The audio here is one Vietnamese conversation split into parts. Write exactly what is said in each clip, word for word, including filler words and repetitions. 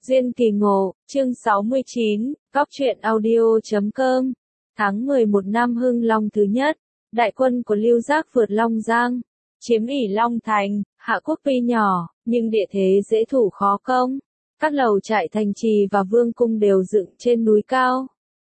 Duyên kỳ ngộ, chương sáu mươi chín, góc truyện audio chấm com. Tháng mười một năm Hưng Long thứ nhất, đại quân của Lưu Giác vượt Long Giang, chiếm ỷ Long Thành. Hạ quốc tuy nhỏ, nhưng địa thế dễ thủ khó công. Các lầu trại thành trì và vương cung đều dựng trên núi cao.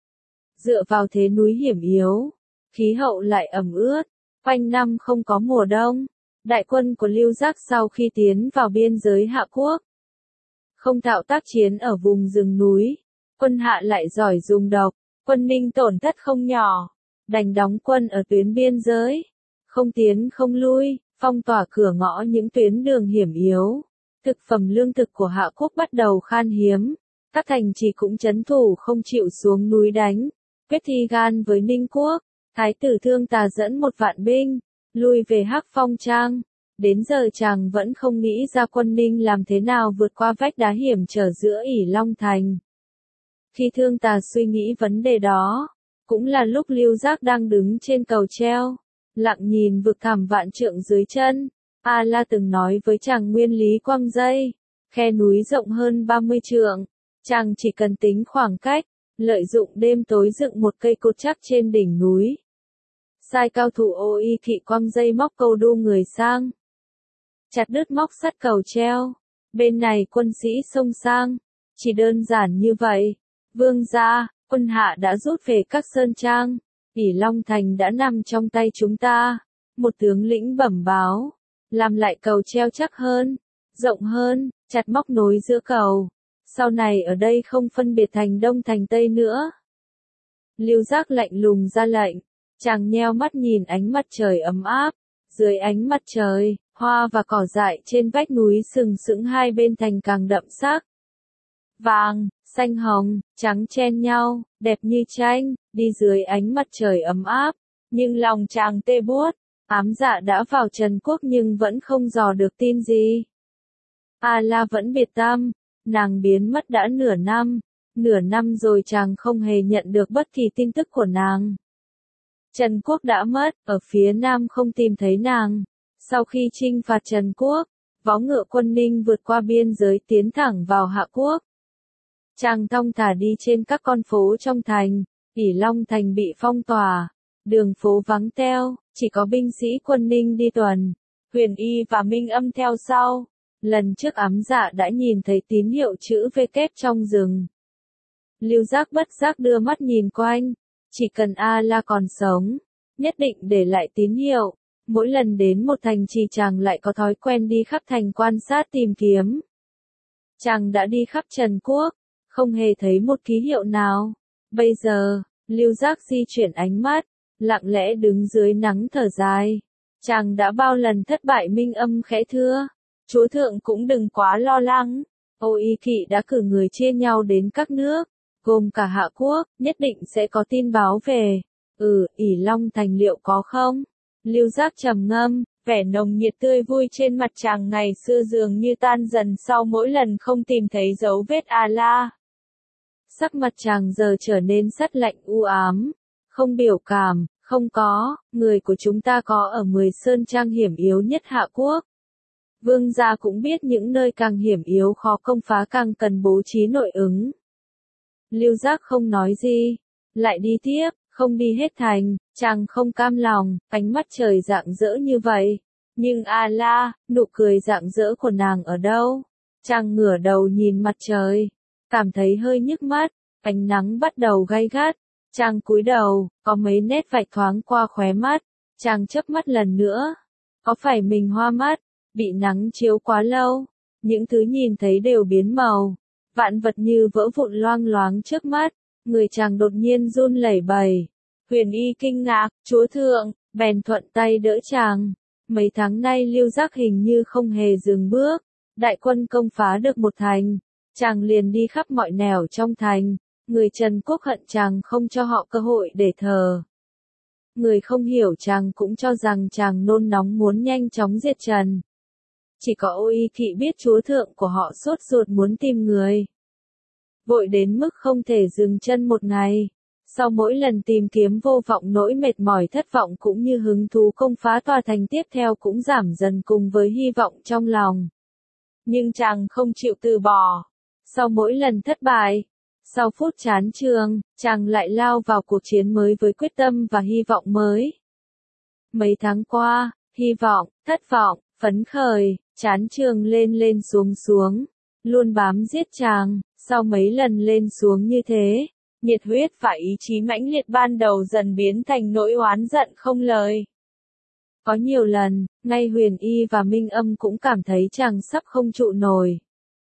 Dựa vào thế núi hiểm yếu, khí hậu lại ẩm ướt, quanh năm không có mùa đông. Đại quân của Lưu Giác sau khi tiến vào biên giới Hạ quốc, không thạo tác chiến ở vùng rừng núi, quân Hạ lại giỏi dùng độc, quân Ninh tổn thất không nhỏ, đành đóng quân ở tuyến biên giới, không tiến không lui, phong tỏa cửa ngõ những tuyến đường hiểm yếu. Thực phẩm lương thực của Hạ quốc bắt đầu khan hiếm, các thành trì cũng trấn thủ không chịu xuống núi đánh, quyết thi gan với Ninh quốc. Thái tử Thương Tà dẫn một vạn binh, lui về Hắc Phong Trang. Đến giờ chàng vẫn không nghĩ ra quân Ninh làm thế nào vượt qua vách đá hiểm trở giữa ỷ Long Thành. Khi Thương Tà suy nghĩ vấn đề đó, cũng là lúc Lưu Giác đang đứng trên cầu treo, lặng nhìn vực thẳm vạn trượng dưới chân. A La từng nói với chàng nguyên lý quăng dây, khe núi rộng hơn ba mươi trượng, chàng chỉ cần tính khoảng cách, lợi dụng đêm tối dựng một cây cột chắc trên đỉnh núi. Sai cao thủ ô y thị quăng dây móc câu đu người sang, chặt đứt móc sắt cầu treo, bên này quân sĩ xông sang, chỉ đơn giản như vậy. Vương gia, quân Hạ đã rút về các sơn trang, ỷ Long Thành đã nằm trong tay chúng ta. Một tướng lĩnh bẩm báo, làm lại cầu treo chắc hơn, rộng hơn, chặt móc nối giữa cầu. Sau này ở đây không phân biệt thành Đông thành Tây nữa. Lưu Giác lạnh lùng ra lệnh, chàng nheo mắt nhìn ánh mặt trời ấm áp, dưới ánh mặt trời, hoa và cỏ dại trên vách núi sừng sững hai bên thành càng đậm sắc. Vàng, xanh hồng, trắng chen nhau, đẹp như tranh, đi dưới ánh mặt trời ấm áp, nhưng lòng chàng tê buốt, ám dạ đã vào Trần quốc nhưng vẫn không dò được tin gì. A La vẫn biệt tâm, nàng biến mất đã nửa năm, nửa năm rồi chàng không hề nhận được bất kỳ tin tức của nàng. Trần quốc đã mất, ở phía nam không tìm thấy nàng. Sau khi chinh phạt Trần quốc, vó ngựa quân Ninh vượt qua biên giới tiến thẳng vào Hạ quốc. Chàng thong thả đi trên các con phố trong thành, ỷ Long Thành bị phong tỏa, đường phố vắng teo, chỉ có binh sĩ quân Ninh đi tuần, Huyền Y và Minh Âm theo sau. Lần trước ám dạ đã nhìn thấy tín hiệu chữ V kép trong rừng. Lưu Giác bất giác đưa mắt nhìn quanh, chỉ cần A La còn sống, nhất định để lại tín hiệu. Mỗi lần đến một thành trì chàng lại có thói quen đi khắp thành quan sát tìm kiếm. Chàng đã đi khắp Trần quốc, không hề thấy một ký hiệu nào. Bây giờ, Lưu Giác di chuyển ánh mắt, lặng lẽ đứng dưới nắng thở dài. Chàng đã bao lần thất bại. Minh Âm khẽ thưa, chúa thượng cũng đừng quá lo lắng. Ô y thị đã cử người chia nhau đến các nước, gồm cả Hạ quốc, nhất định sẽ có tin báo về. Ừ, ỷ Long Thành liệu có không? Lưu Giác trầm ngâm, vẻ nồng nhiệt tươi vui trên mặt chàng ngày xưa dường như tan dần sau mỗi lần không tìm thấy dấu vết A La. Sắc mặt chàng giờ trở nên sắt lạnh u ám, không biểu cảm, không có, người của chúng ta có ở mười sơn trang hiểm yếu nhất Hạ quốc. Vương gia cũng biết những nơi càng hiểm yếu khó công phá càng cần bố trí nội ứng. Lưu Giác không nói gì, lại đi tiếp. Không đi hết thành, chàng không cam lòng, ánh mắt trời rạng rỡ như vậy. Nhưng A La, nụ cười rạng rỡ của nàng ở đâu? Chàng ngửa đầu nhìn mặt trời, cảm thấy hơi nhức mắt, ánh nắng bắt đầu gay gắt. Chàng cúi đầu, có mấy nét vạch thoáng qua khóe mắt, chàng chớp mắt lần nữa. Có phải mình hoa mắt, bị nắng chiếu quá lâu, những thứ nhìn thấy đều biến màu, vạn vật như vỡ vụn loang loáng trước mắt. Người chàng đột nhiên run lẩy bẩy. Huyền Y kinh ngạc, chúa thượng, bèn thuận tay đỡ chàng. Mấy tháng nay Lưu Giác hình như không hề dừng bước. Đại quân công phá được một thành, chàng liền đi khắp mọi nẻo trong thành. Người Trần quốc hận chàng không cho họ cơ hội để thờ. Người không hiểu chàng cũng cho rằng chàng nôn nóng muốn nhanh chóng diệt Trần. Chỉ có Ô y thị biết chúa thượng của họ sốt ruột muốn tìm người. Vội đến mức không thể dừng chân một ngày. Sau mỗi lần tìm kiếm vô vọng, nỗi mệt mỏi thất vọng cũng như hứng thú công phá tòa thành tiếp theo cũng giảm dần cùng với hy vọng trong lòng. Nhưng chàng không chịu từ bỏ. Sau mỗi lần thất bại, sau phút chán chường, chàng lại lao vào cuộc chiến mới với quyết tâm và hy vọng mới. Mấy tháng qua, hy vọng, thất vọng, phấn khởi, chán chường lên lên xuống xuống, luôn bám giết chàng. Sau mấy lần lên xuống như thế, nhiệt huyết và ý chí mãnh liệt ban đầu dần biến thành nỗi oán giận không lời. Có nhiều lần, ngay Huyền Y và Minh Âm cũng cảm thấy chàng sắp không trụ nổi.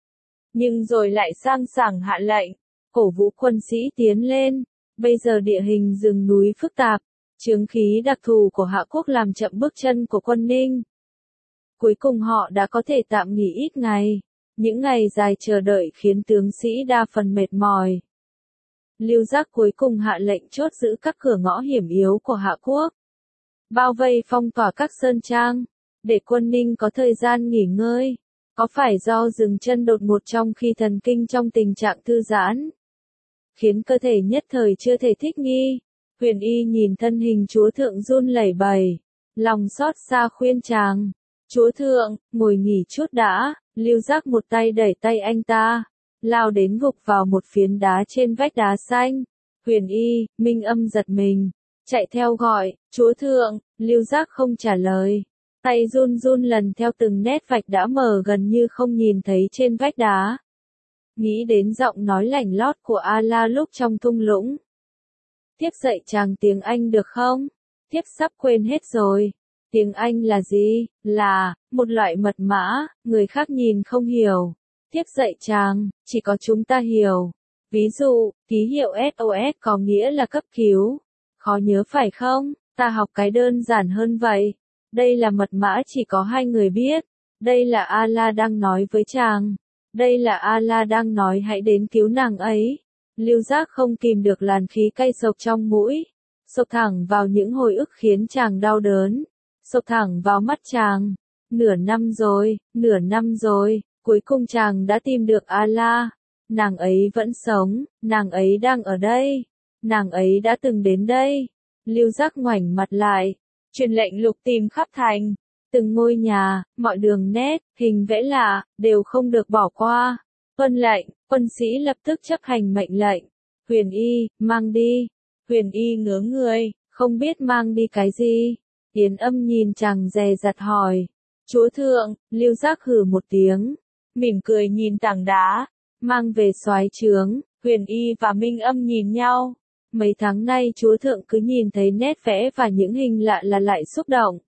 Nhưng rồi lại sang sảng hạ lệnh, cổ vũ quân sĩ tiến lên. Bây giờ địa hình rừng núi phức tạp, chướng khí đặc thù của Hạ Quốc làm chậm bước chân của quân Ninh. Cuối cùng họ đã có thể tạm nghỉ ít ngày. Những ngày dài chờ đợi khiến tướng sĩ đa phần mệt mỏi. Lưu Giác cuối cùng hạ lệnh chốt giữ các cửa ngõ hiểm yếu của Hạ Quốc, bao vây phong tỏa các sơn trang, để quân Ninh có thời gian nghỉ ngơi. Có phải do dừng chân đột ngột trong khi thần kinh trong tình trạng thư giãn, khiến cơ thể nhất thời chưa thể thích nghi? Huyền Y nhìn thân hình chúa thượng run lẩy bẩy, lòng xót xa khuyên chàng. Chúa thượng, ngồi nghỉ chút đã. Lưu Giác một tay đẩy tay anh ta, lao đến gục vào một phiến đá trên vách đá xanh. Huyền Y, Minh Âm giật mình, chạy theo gọi, chúa thượng. Lưu Giác không trả lời, tay run run lần theo từng nét vạch đã mờ gần như không nhìn thấy trên vách đá. Nghĩ đến giọng nói lảnh lót của A-la lúc trong thung lũng. Tiếp dạy chàng tiếng Anh được không? Tiếp sắp quên hết rồi. Tiếng Anh là gì? Là một loại mật mã, người khác nhìn không hiểu. Tiếp dạy chàng, chỉ có chúng ta hiểu. Ví dụ, ký hiệu ét ô ét có nghĩa là cấp cứu. Khó nhớ phải không? Ta học cái đơn giản hơn vậy. Đây là mật mã chỉ có hai người biết. Đây là A-la đang nói với chàng. Đây là A-la đang nói hãy đến cứu nàng ấy. Lưu Giác không kìm được làn khí cay sộc trong mũi, sộc thẳng vào những hồi ức khiến chàng đau đớn, sộc thẳng vào mắt chàng. Nửa năm rồi, nửa năm rồi, cuối cùng chàng đã tìm được A-la. Nàng ấy vẫn sống, nàng ấy đang ở đây, nàng ấy đã từng đến đây. Lưu Giác ngoảnh mặt lại, truyền lệnh lục tìm khắp thành, từng ngôi nhà, mọi đường nét, hình vẽ lạ, đều không được bỏ qua. Tuân lệnh, quân sĩ lập tức chấp hành mệnh lệnh. Huyền Y, mang đi. Huyền Y ngớ người, không biết mang đi cái gì. Yến Âm nhìn chàng dè dặt hỏi. Chúa thượng, Lưu Giác hừ một tiếng, mỉm cười nhìn tảng đá, mang về soái trướng. Huyền Y và Minh Âm nhìn nhau. Mấy tháng nay chúa thượng cứ nhìn thấy nét vẽ và những hình lạ là lại xúc động.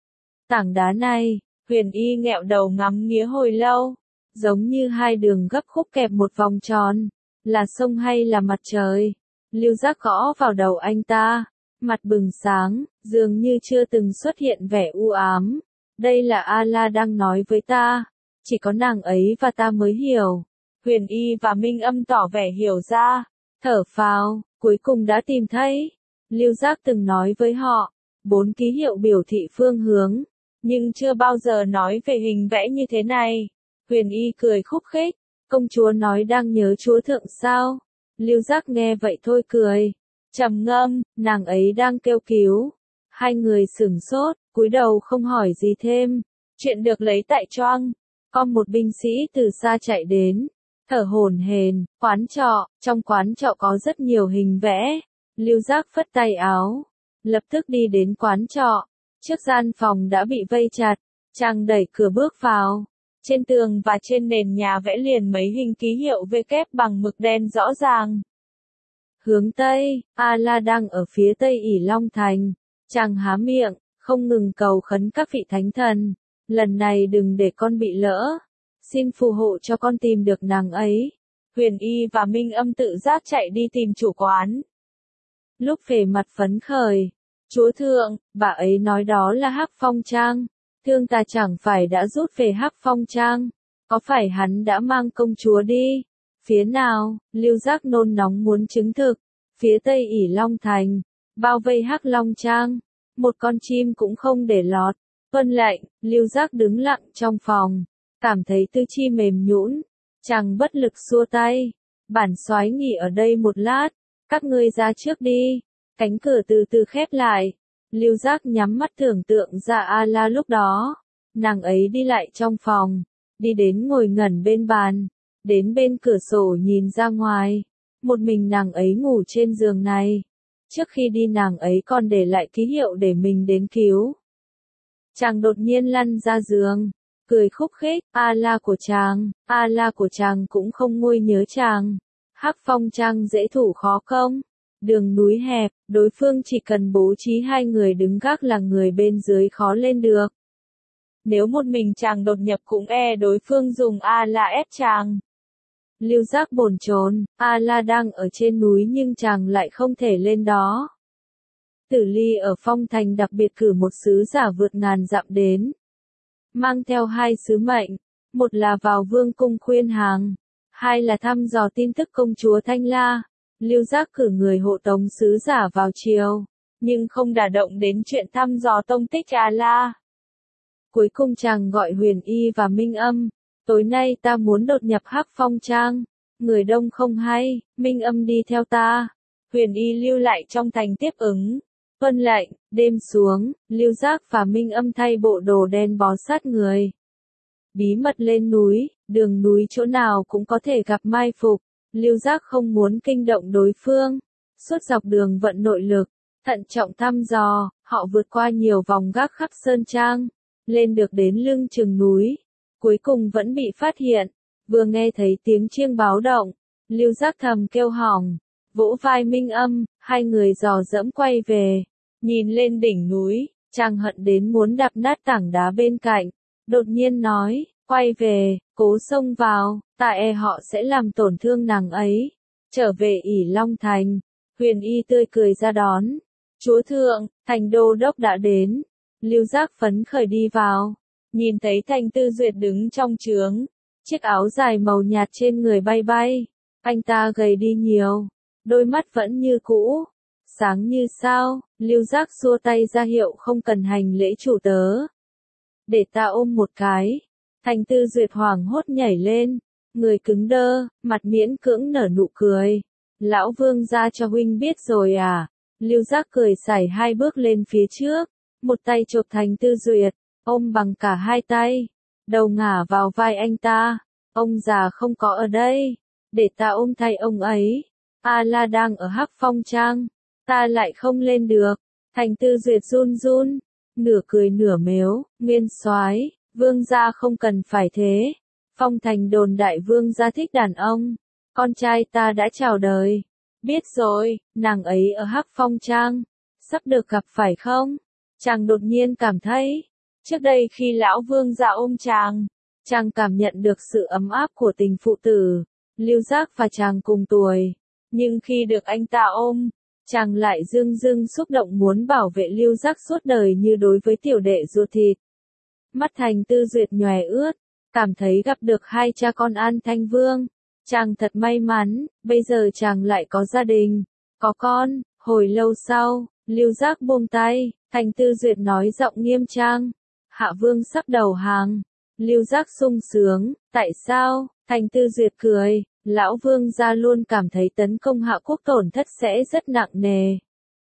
Tảng đá này, Huyền Y nghẹo đầu ngắm nghía hồi lâu, giống như hai đường gấp khúc kẹp một vòng tròn, là sông hay là mặt trời. Lưu Giác gõ vào đầu anh ta, mặt bừng sáng, dường như chưa từng xuất hiện vẻ u ám. Đây là A-la đang nói với ta, chỉ có nàng ấy và ta mới hiểu. Huyền Y và Minh Âm tỏ vẻ hiểu ra, thở phào, cuối cùng đã tìm thấy. Lưu Giác từng nói với họ, bốn ký hiệu biểu thị phương hướng, nhưng chưa bao giờ nói về hình vẽ như thế này. Huyền Y cười khúc khích, công chúa nói đang nhớ chúa thượng sao? Lưu Giác nghe vậy thôi cười, trầm ngâm, nàng ấy đang kêu cứu. Hai người sửng sốt, cúi đầu không hỏi gì thêm. Chuyện được lấy tại Choang. Có một binh sĩ từ xa chạy đến, thở hổn hển. Quán trọ, trong quán trọ có rất nhiều hình vẽ. Lưu Giác phất tay áo, lập tức đi đến quán trọ. Trước gian phòng đã bị vây chặt, chàng đẩy cửa bước vào. Trên tường và trên nền nhà vẽ liền mấy hình ký hiệu V kép bằng mực đen rõ ràng. Hướng Tây, A-la đang ở phía Tây ỷ Long Thành. Chàng há miệng, không ngừng cầu khấn các vị thánh thần. Lần này đừng để con bị lỡ. Xin phù hộ cho con tìm được nàng ấy. Huyền Y và Minh Âm tự giác chạy đi tìm chủ quán. Lúc về mặt phấn khởi. Chúa thượng, bà ấy nói đó là Hắc Phong Trang. Thương ta chẳng phải đã rút về Hắc Phong Trang. Có phải hắn đã mang công chúa đi? Phía nào? Lưu Giác nôn nóng muốn chứng thực. Phía Tây ỷ Long Thành, bao vây Hắc Long Trang. Một con chim cũng không để lọt. Tuân lệnh, Lưu Giác đứng lặng trong phòng, cảm thấy tư chi mềm nhũn. Chàng bất lực xua tay. Bản soái nghỉ ở đây một lát, các ngươi ra trước đi. Cánh cửa từ từ khép lại. Lưu Giác nhắm mắt tưởng tượng ra A-la lúc đó. Nàng ấy đi lại trong phòng, đi đến ngồi ngẩn bên bàn, đến bên cửa sổ nhìn ra ngoài. Một mình nàng ấy ngủ trên giường này. Trước khi đi nàng ấy còn để lại ký hiệu để mình đến cứu. Chàng đột nhiên lăn ra giường, cười khúc khích, a la của chàng, a la của chàng cũng không nguôi nhớ chàng. Hắc Phong Trang dễ thủ khó công. Đường núi hẹp, đối phương chỉ cần bố trí hai người đứng gác là người bên dưới khó lên được. Nếu một mình chàng đột nhập cũng e đối phương dùng a la ép chàng. Lưu Giác bồn chồn, a la đang ở trên núi nhưng chàng lại không thể lên đó. Tử Ly ở Phong Thành đặc biệt cử một sứ giả vượt ngàn dặm đến. Mang theo hai sứ mệnh, một là vào vương cung khuyên hàng, hai là thăm dò tin tức công chúa Thanh La. Lưu Giác cử người hộ tống sứ giả vào triều, nhưng không đả động đến chuyện thăm dò tông tích a la. Cuối cùng chàng gọi Huyền Y và Minh Âm, tối nay ta muốn đột nhập Hắc Phong Trang, người đông không hay, Minh Âm đi theo ta. Huyền Y lưu lại trong thành tiếp ứng. Vân lệnh, đêm xuống, Lưu Giác và Minh Âm thay bộ đồ đen bó sát người. Bí mật lên núi, đường núi chỗ nào cũng có thể gặp mai phục. Lưu Giác không muốn kinh động đối phương. Suốt dọc đường vận nội lực, thận trọng thăm dò, họ vượt qua nhiều vòng gác khắp sơn trang, lên được đến lưng chừng núi. Cuối cùng vẫn bị phát hiện. Vừa nghe thấy tiếng chiêng báo động, Lưu Giác thầm kêu hỏng. Vỗ vai Minh Âm, hai người dò dẫm quay về. Nhìn lên đỉnh núi, chàng hận đến muốn đạp nát tảng đá bên cạnh. Đột nhiên nói, quay về, cố xông vào, ta e họ sẽ làm tổn thương nàng ấy. Trở về ỷ Long Thành, Huyền Y tươi cười ra đón. Chúa thượng, thành đô đốc đã đến. Lưu Giác phấn khởi đi vào, nhìn thấy Thành Tư Duyệt đứng trong trướng, chiếc áo dài màu nhạt trên người bay bay. Anh ta gầy đi nhiều, đôi mắt vẫn như cũ, sáng như sao. Lưu Giác xua tay ra hiệu không cần hành lễ chủ tớ. Để ta ôm một cái. Thành Tư Duyệt hoảng hốt nhảy lên, người cứng đơ, mặt miễn cưỡng nở nụ cười. Lão Vương gia cho huynh biết rồi à? Lưu Giác cười sải hai bước lên phía trước, một tay chộp Thành Tư Duyệt, ôm bằng cả hai tay, đầu ngả vào vai anh ta. Ông già không có ở đây, để ta ôm thay ông ấy. A La đang ở Hắc Phong Trang, ta lại không lên được. Thành Tư Duyệt run run, nửa cười nửa mếu, Nguyên soái, vương gia không cần phải thế. Phong Thành đồn đại vương gia thích đàn ông, con trai ta đã chào đời. Biết rồi, nàng ấy ở Hắc Phong Trang, sắp được gặp phải không? Chàng đột nhiên cảm thấy, trước đây khi lão vương gia ôm chàng, chàng cảm nhận được sự ấm áp của tình phụ tử. Lưu Giác và chàng cùng tuổi, nhưng khi được anh ta ôm, chàng lại dưng dưng xúc động muốn bảo vệ Lưu Giác suốt đời như đối với tiểu đệ ruột thịt. Mắt Thành Tư Duyệt nhòe ướt, cảm thấy gặp được hai cha con An Thanh Vương. Chàng thật may mắn, bây giờ chàng lại có gia đình, có con. Hồi lâu sau, Lưu Giác buông tay, Thành Tư Duyệt nói giọng nghiêm trang, Hạ Vương sắp đầu hàng. Lưu Giác sung sướng, tại sao? Thành Tư Duyệt cười, lão Vương gia luôn cảm thấy tấn công Hạ quốc tổn thất sẽ rất nặng nề.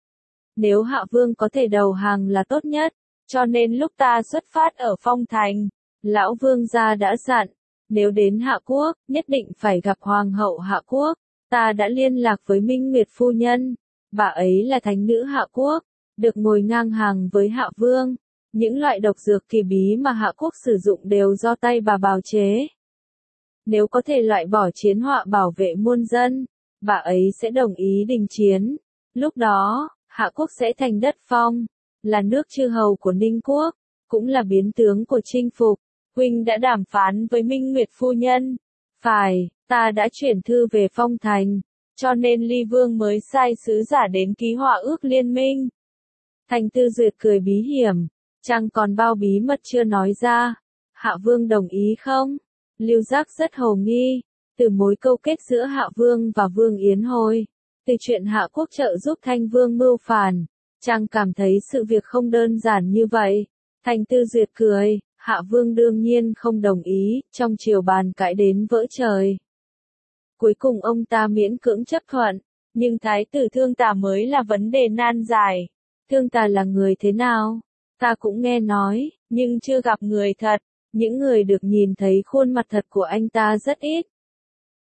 Nếu Hạ Vương có thể đầu hàng là tốt nhất, cho nên lúc ta xuất phát ở Phong Thành, lão Vương gia đã dặn, nếu đến Hạ quốc, nhất định phải gặp Hoàng hậu Hạ quốc. Ta đã liên lạc với Minh Nguyệt phu nhân, bà ấy là thánh nữ Hạ quốc, được ngồi ngang hàng với Hạ Vương. Những loại độc dược kỳ bí mà Hạ quốc sử dụng đều do tay bà bào chế. Nếu có thể loại bỏ chiến họa bảo vệ muôn dân, bà ấy sẽ đồng ý đình chiến. Lúc đó, Hạ quốc sẽ thành đất phong, là nước chư hầu của Ninh quốc, cũng là biến tướng của chinh phục. Huynh đã đàm phán với Minh Nguyệt phu nhân. Phải, ta đã chuyển thư về Phong Thành, cho nên Ly Vương mới sai sứ giả đến ký họa ước liên minh. Thành Tư Duyệt cười bí hiểm, chàng còn bao bí mật chưa nói ra. Hạ Vương đồng ý không? Lưu Giác rất hồ nghi, từ mối câu kết giữa Hạ Vương và Vương Yến Hồi, từ chuyện Hạ quốc trợ giúp Thanh Vương mưu phản, chàng cảm thấy sự việc không đơn giản như vậy. Thành Tư Duyệt cười, Hạ Vương đương nhiên không đồng ý, trong triều bàn cãi đến vỡ trời. Cuối cùng ông ta miễn cưỡng chấp thuận, nhưng Thái tử Thương Tà mới là vấn đề nan giải. Thương Tà là người thế nào? Ta cũng nghe nói, nhưng chưa gặp người thật. Những người được nhìn thấy khuôn mặt thật của anh ta rất ít.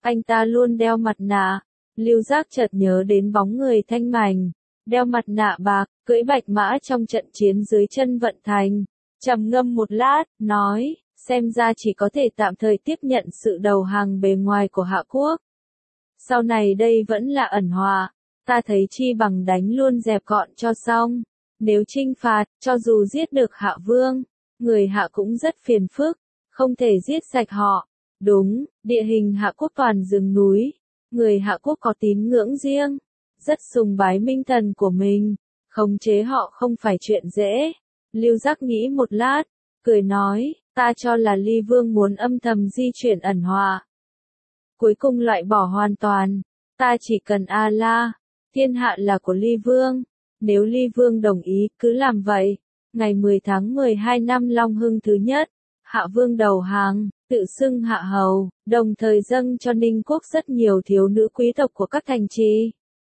anh ta luôn đeo mặt nạ. Lưu Giác chợt nhớ đến bóng người thanh mảnh, đeo mặt nạ bạc, cưỡi bạch mã trong trận chiến dưới chân Vận Thành. Trầm ngâm một lát, nói, xem ra chỉ có thể tạm thời tiếp nhận sự đầu hàng bề ngoài của Hạ Quốc. Sau này đây vẫn là ẩn họa, ta thấy chi bằng đánh luôn dẹp gọn cho xong. Nếu chinh phạt, cho dù giết được Hạ Vương, người Hạ cũng rất phiền phức, không thể giết sạch họ. Đúng, địa hình Hạ Quốc toàn rừng núi, người Hạ Quốc có tín ngưỡng riêng, rất sùng bái minh thần của mình, khống chế họ không phải chuyện dễ. Lưu Giác nghĩ một lát, cười nói, ta cho là Ly Vương muốn âm thầm di chuyển ẩn họa. Cuối cùng loại bỏ hoàn toàn, ta chỉ cần A-la, thiên hạ là của Ly Vương. Nếu Ly Vương đồng ý, cứ làm vậy. Ngày mười tháng mười hai năm Long Hưng thứ nhất, Hạ Vương đầu hàng, tự xưng Hạ Hầu, đồng thời dâng cho Ninh Quốc rất nhiều thiếu nữ quý tộc của các thành trì.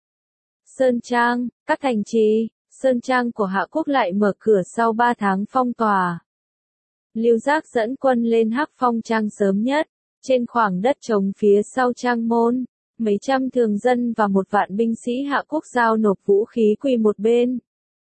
Sơn Trang, các thành trì, Sơn Trang của Hạ Quốc lại mở cửa sau ba tháng phong tỏa. Lưu Giác dẫn quân lên Hắc Phong Trang sớm nhất, trên khoảng đất trống phía sau Trang môn, mấy trăm thường dân và một vạn binh sĩ Hạ Quốc giao nộp vũ khí quỳ một bên.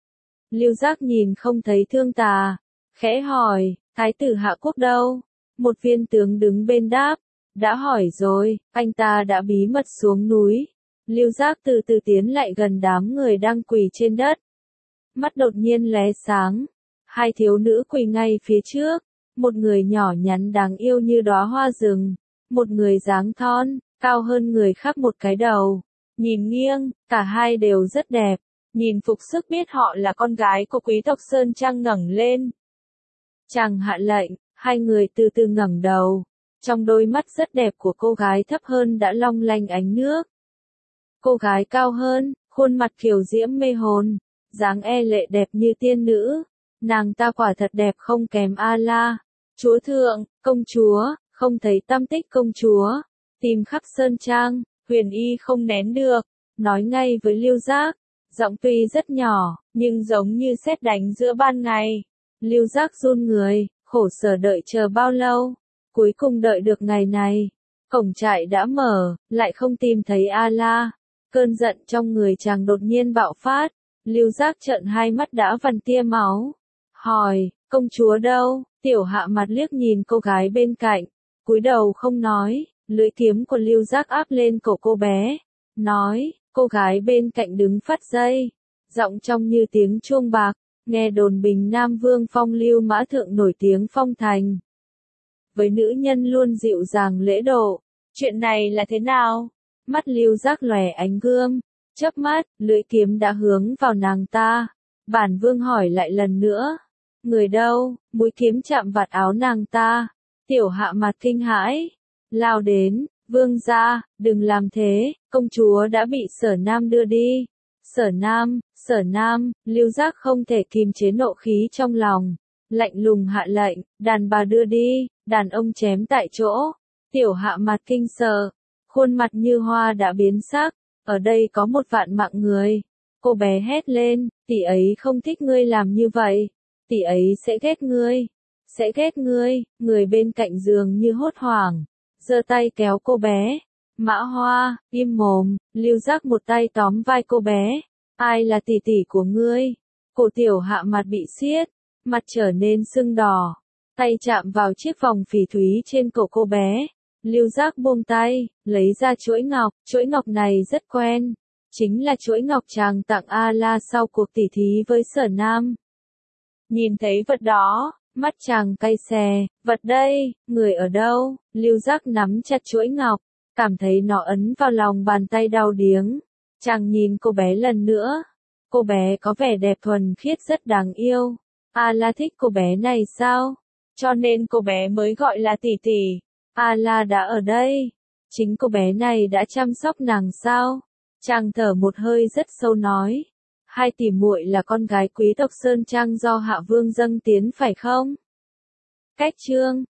Lưu Giác nhìn không thấy Thương Tà, khẽ hỏi, Thái tử Hạ Quốc đâu? Một viên tướng đứng bên đáp, đã hỏi rồi, anh ta đã bí mật xuống núi. Lưu Giác từ từ tiến lại gần đám người đang quỳ trên đất. Mắt đột nhiên lóe sáng, hai thiếu nữ quỳ ngay phía trước, một người nhỏ nhắn đáng yêu như đóa hoa rừng, một người dáng thon, cao hơn người khác một cái đầu. Nhìn nghiêng, cả hai đều rất đẹp, nhìn phục sức biết họ là con gái của quý tộc Sơn Trang ngẩng lên. Chàng hạ lệnh, hai người từ từ ngẩng đầu, trong đôi mắt rất đẹp của cô gái thấp hơn đã long lanh ánh nước. Cô gái cao hơn, khuôn mặt kiều diễm mê hồn, dáng e lệ đẹp như tiên nữ, nàng ta quả thật đẹp không kém A-la. Chúa thượng, công chúa, không thấy tăm tích công chúa, tìm khắp Sơn Trang, Huyền Y không nén được, nói ngay với Lưu Giác, giọng tuy rất nhỏ, nhưng giống như sét đánh giữa ban ngày. Lưu Giác run người, khổ sở đợi chờ bao lâu, cuối cùng đợi được ngày này. Cổng trại đã mở, lại không tìm thấy A-la. Cơn giận trong người chàng đột nhiên bạo phát, Lưu Giác trợn hai mắt đã vằn tia máu. Hỏi, công chúa đâu? Tiểu Hạ mặt liếc nhìn cô gái bên cạnh, cúi đầu không nói, lưỡi kiếm của Lưu Giác áp lên cổ cô bé. Nói, cô gái bên cạnh đứng phát dây, giọng trong như tiếng chuông bạc, nghe đồn Bình Nam Vương Phong Lưu Mã Thượng nổi tiếng phong thành. Với nữ nhân luôn dịu dàng lễ độ, chuyện này là thế nào? Mắt Lưu Giác lòe ánh gươm, chớp mắt, lưỡi kiếm đã hướng vào nàng ta. Bản Vương hỏi lại lần nữa, người đâu? Mũi kiếm chạm vạt áo nàng ta. Tiểu Hạ mặt kinh hãi, lao đến, Vương gia, đừng làm thế, công chúa đã bị Sở Nam đưa đi. Sở Nam, Sở Nam, Lưu Giác không thể kìm chế nộ khí trong lòng, lạnh lùng hạ lệnh, đàn bà đưa đi, đàn ông chém tại chỗ. Tiểu Hạ mặt kinh sợ, khuôn mặt như hoa đã biến sắc, ở đây có một vạn mạng người. Cô bé hét lên, tỷ ấy không thích ngươi làm như vậy, tỷ ấy sẽ ghét ngươi, sẽ ghét ngươi. Người bên cạnh giường như hốt hoảng, giơ tay kéo cô bé. Mã Hoa, im mồm. Lưu Giác một tay tóm vai cô bé. Ai là tỷ tỷ của ngươi? Cổ Tiểu Hạ mặt bị siết, mặt trở nên sưng đỏ, tay chạm vào chiếc vòng phỉ thúy trên cổ cô bé. Lưu Giác buông tay, lấy ra chuỗi ngọc, chuỗi ngọc này rất quen, chính là chuỗi ngọc chàng tặng A-la sau cuộc tỉ thí với Sở Nam. Nhìn thấy vật đó, mắt chàng cay xè, vật đây, người ở đâu? Lưu Giác nắm chặt chuỗi ngọc, cảm thấy nó ấn vào lòng bàn tay đau điếng. Chàng nhìn cô bé lần nữa, cô bé có vẻ đẹp thuần khiết rất đáng yêu. A-la thích cô bé này sao? Cho nên cô bé mới gọi là tỷ tỷ. A-la đã ở đây, chính cô bé này đã chăm sóc nàng sao? Chàng thở một hơi rất sâu nói, hai tỷ muội là con gái quý tộc Sơn Trang do Hạ Vương dâng tiến phải không? Cách chương